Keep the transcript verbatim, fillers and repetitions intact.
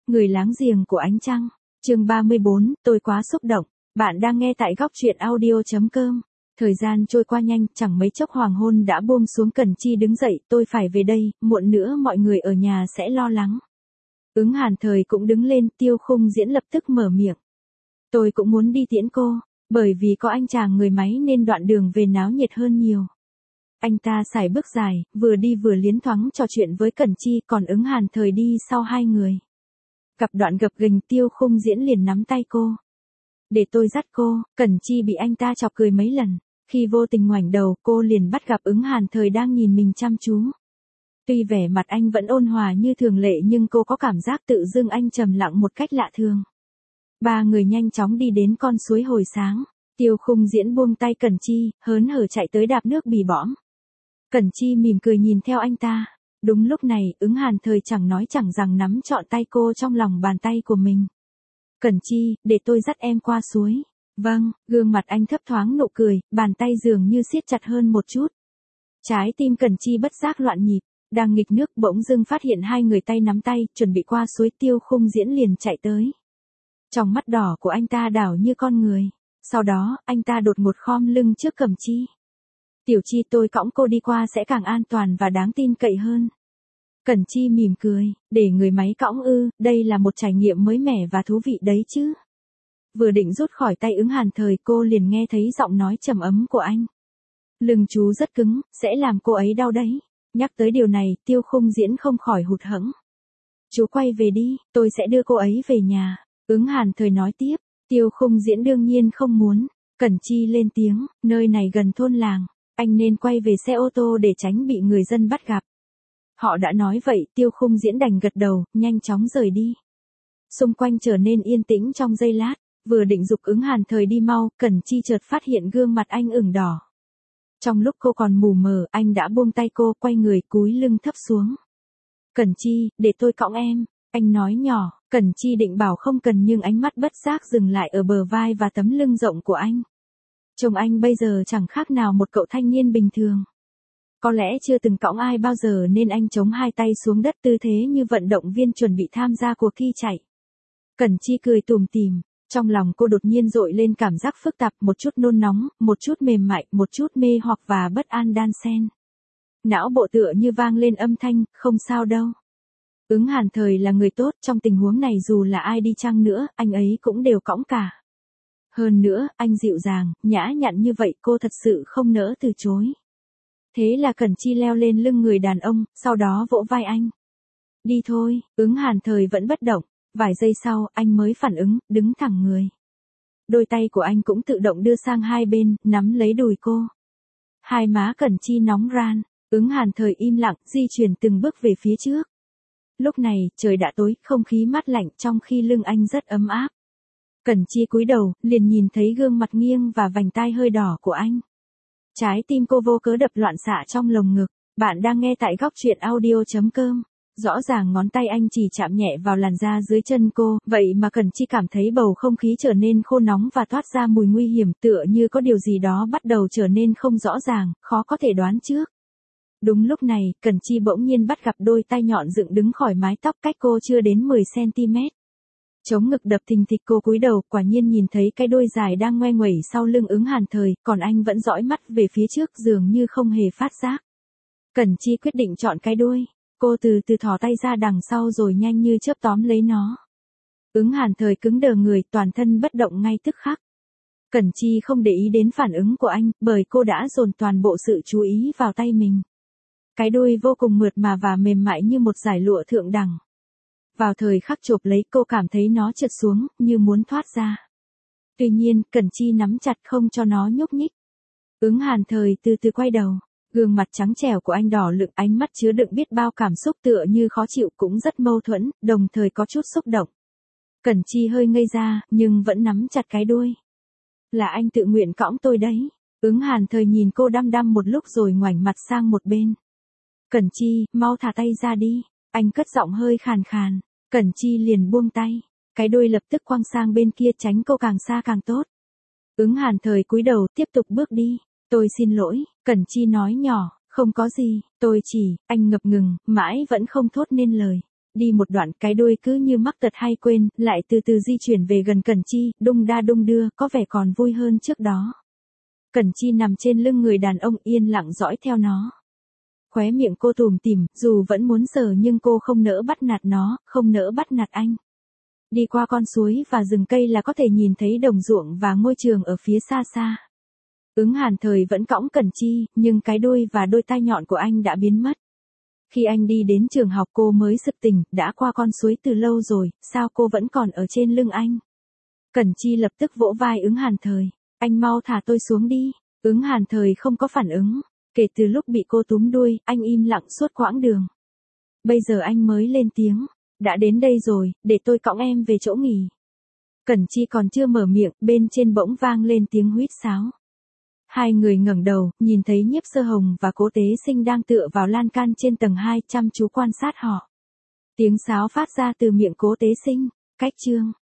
Người láng giềng của ánh trăng. Chương ba mươi bốn, tôi quá xúc động. Bạn đang nghe tại góc truyện audio chấm com. Thời gian trôi qua nhanh, chẳng mấy chốc hoàng hôn đã buông xuống. Cẩn Chi đứng dậy, tôi phải về đây, muộn nữa mọi người ở nhà sẽ lo lắng. Ứng Hàn Thời cũng đứng lên, Tiêu Khung Diễn lập tức mở miệng. Tôi cũng muốn đi tiễn cô, bởi vì có anh chàng người máy nên đoạn đường về náo nhiệt hơn nhiều. Anh ta sải bước dài, vừa đi vừa liến thoáng trò chuyện với Cẩn Chi, còn Ứng Hàn Thời đi sau hai người. Gặp đoạn gập ghềnh, Tiêu Khung Diễn liền nắm tay cô. Để tôi dắt cô. Cẩn Chi bị anh ta chọc cười mấy lần. Khi vô tình ngoảnh đầu, cô liền bắt gặp Ứng Hàn Thời đang nhìn mình chăm chú. Tuy vẻ mặt anh vẫn ôn hòa như thường lệ nhưng cô có cảm giác tự dưng anh trầm lặng một cách lạ thường. Ba người nhanh chóng đi đến con suối hồi sáng. Tiêu Khung Diễn buông tay Cẩn Chi, hớn hở chạy tới đạp nước bì bõm. Cẩn Chi mỉm cười nhìn theo anh ta. Đúng lúc này, Ứng Hàn Thời chẳng nói chẳng rằng nắm trọn tay cô trong lòng bàn tay của mình. Cẩn Chi, để tôi dắt em qua suối. Vâng, gương mặt anh thấp thoáng nụ cười, bàn tay dường như siết chặt hơn một chút. Trái tim Cẩn Chi bất giác loạn nhịp, đang nghịch nước bỗng dưng phát hiện hai người tay nắm tay, chuẩn bị qua suối. Tiêu Khung Diễn liền chạy tới. Trong mắt đỏ của anh ta đảo như con người. Sau đó, anh ta đột ngột khom lưng trước Cẩm Chi. Tiểu Chi, tôi cõng cô đi qua sẽ càng an toàn và đáng tin cậy hơn. Cẩn Chi mỉm cười, để người máy cõng ư, đây là một trải nghiệm mới mẻ và thú vị đấy chứ. Vừa định rút khỏi tay Ứng Hàn Thời, cô liền nghe thấy giọng nói trầm ấm của anh. Lưng chú rất cứng, sẽ làm cô ấy đau đấy. Nhắc tới điều này, Tiêu Khung Diễn không khỏi hụt hẫng. Chú quay về đi, tôi sẽ đưa cô ấy về nhà. Ứng Hàn Thời nói tiếp. Tiêu Khung Diễn đương nhiên không muốn. Cẩn Chi lên tiếng, nơi này gần thôn làng, anh nên quay về xe ô tô để tránh bị người dân bắt gặp. Họ đã nói vậy, Tiêu Khung Diễn đành gật đầu, nhanh chóng rời đi. Xung quanh trở nên yên tĩnh trong giây lát, vừa định giục Ứng Hàn Thời đi mau, Cẩn Chi chợt phát hiện gương mặt anh ửng đỏ. Trong lúc cô còn mù mờ, anh đã buông tay cô, quay người cúi lưng thấp xuống. Cẩn Chi, để tôi cõng em, anh nói nhỏ. Cẩn Chi định bảo không cần nhưng ánh mắt bất giác dừng lại ở bờ vai và tấm lưng rộng của anh. Trông anh bây giờ chẳng khác nào một cậu thanh niên bình thường. Có lẽ chưa từng cõng ai bao giờ nên anh chống hai tay xuống đất, tư thế như vận động viên chuẩn bị tham gia cuộc thi chạy. Cẩn Chi cười tủm tỉm, trong lòng cô đột nhiên dội lên cảm giác phức tạp, một chút nôn nóng, một chút mềm mại, một chút mê hoặc và bất an đan xen. Não bộ tựa như vang lên âm thanh, không sao đâu. Ứng Hàn Thời là người tốt, trong tình huống này dù là ai đi chăng nữa, anh ấy cũng đều cõng cả. Hơn nữa, anh dịu dàng, nhã nhặn như vậy cô thật sự không nỡ từ chối. Thế là Cẩn Chi leo lên lưng người đàn ông, sau đó vỗ vai anh. Đi thôi. Ứng Hàn Thời vẫn bất động, vài giây sau anh mới phản ứng, đứng thẳng người. Đôi tay của anh cũng tự động đưa sang hai bên, nắm lấy đùi cô. Hai má Cẩn Chi nóng ran, Ứng Hàn Thời im lặng, di chuyển từng bước về phía trước. Lúc này, trời đã tối, không khí mát lạnh trong khi lưng anh rất ấm áp. Cẩn Chi cúi đầu, liền nhìn thấy gương mặt nghiêng và vành tai hơi đỏ của anh. Trái tim cô vô cớ đập loạn xạ trong lồng ngực. Bạn đang nghe tại góc truyện audio chấm com. Rõ ràng ngón tay anh chỉ chạm nhẹ vào làn da dưới chân cô, vậy mà Cẩn Chi cảm thấy bầu không khí trở nên khô nóng và toát ra mùi nguy hiểm, tựa như có điều gì đó bắt đầu trở nên không rõ ràng, khó có thể đoán trước. Đúng lúc này, Cẩn Chi bỗng nhiên bắt gặp đôi tai nhọn dựng đứng khỏi mái tóc cách cô chưa đến mười xăng ti mét. Chống ngực đập thình thịch, cô cúi đầu, quả nhiên nhìn thấy cái đôi dài đang ngoe nguẩy sau lưng Ứng Hàn Thời, còn anh vẫn dõi mắt về phía trước dường như không hề phát giác. Cẩn Chi quyết định chọn cái đuôi, cô từ từ thò tay ra đằng sau rồi nhanh như chớp tóm lấy nó. Ứng Hàn Thời cứng đờ người, toàn thân bất động ngay tức khắc. Cẩn Chi không để ý đến phản ứng của anh, bởi cô đã dồn toàn bộ sự chú ý vào tay mình. Cái đuôi vô cùng mượt mà và mềm mại như một dải lụa thượng đẳng. Vào thời khắc chộp lấy, cô cảm thấy nó trượt xuống, như muốn thoát ra. Tuy nhiên, Cẩn Chi nắm chặt không cho nó nhúc nhích. Ứng Hàn Thời từ từ quay đầu, gương mặt trắng trẻo của anh đỏ lựng, ánh mắt chứa đựng biết bao cảm xúc, tựa như khó chịu cũng rất mâu thuẫn, đồng thời có chút xúc động. Cẩn Chi hơi ngây ra, nhưng vẫn nắm chặt cái đuôi. Là anh tự nguyện cõng tôi đấy. Ứng Hàn Thời nhìn cô đăm đăm một lúc rồi ngoảnh mặt sang một bên. Cẩn Chi, mau thả tay ra đi. Anh cất giọng hơi khàn khàn. Cẩn Chi liền buông tay. Cái đuôi lập tức quăng sang bên kia, tránh cô càng xa càng tốt. Ứng Hàn Thời cúi đầu, tiếp tục bước đi. Tôi xin lỗi, Cẩn Chi nói nhỏ, không có gì, tôi chỉ, anh ngập ngừng, mãi vẫn không thốt nên lời. Đi một đoạn cái đuôi cứ như mắc tật hay quên, lại từ từ di chuyển về gần Cẩn Chi, đung đa đung đưa, có vẻ còn vui hơn trước đó. Cẩn Chi nằm trên lưng người đàn ông yên lặng dõi theo nó. Khóe miệng cô tủm tỉm, dù vẫn muốn sờ nhưng cô không nỡ bắt nạt nó, không nỡ bắt nạt anh. Đi qua con suối và rừng cây là có thể nhìn thấy đồng ruộng và ngôi trường ở phía xa xa. Ứng Hàn Thời vẫn cõng Cẩn Chi, nhưng cái đuôi và đôi tai nhọn của anh đã biến mất. Khi anh đi đến trường học cô mới sực tỉnh, đã qua con suối từ lâu rồi, sao cô vẫn còn ở trên lưng anh? Cẩn Chi lập tức vỗ vai Ứng Hàn Thời, anh mau thả tôi xuống đi. Ứng Hàn Thời không có phản ứng, kể từ lúc bị cô túm đuôi, anh im lặng suốt quãng đường. Bây giờ anh mới lên tiếng, đã đến đây rồi, để tôi cõng em về chỗ nghỉ. Cẩn Chi còn chưa mở miệng, bên trên bỗng vang lên tiếng huýt sáo. Hai người ngẩng đầu, nhìn thấy Nhiếp Sơ Hồng và Cố Tế Sinh đang tựa vào lan can trên tầng hai chăm chú quan sát họ. Tiếng sáo phát ra từ miệng Cố Tế Sinh, cách chương.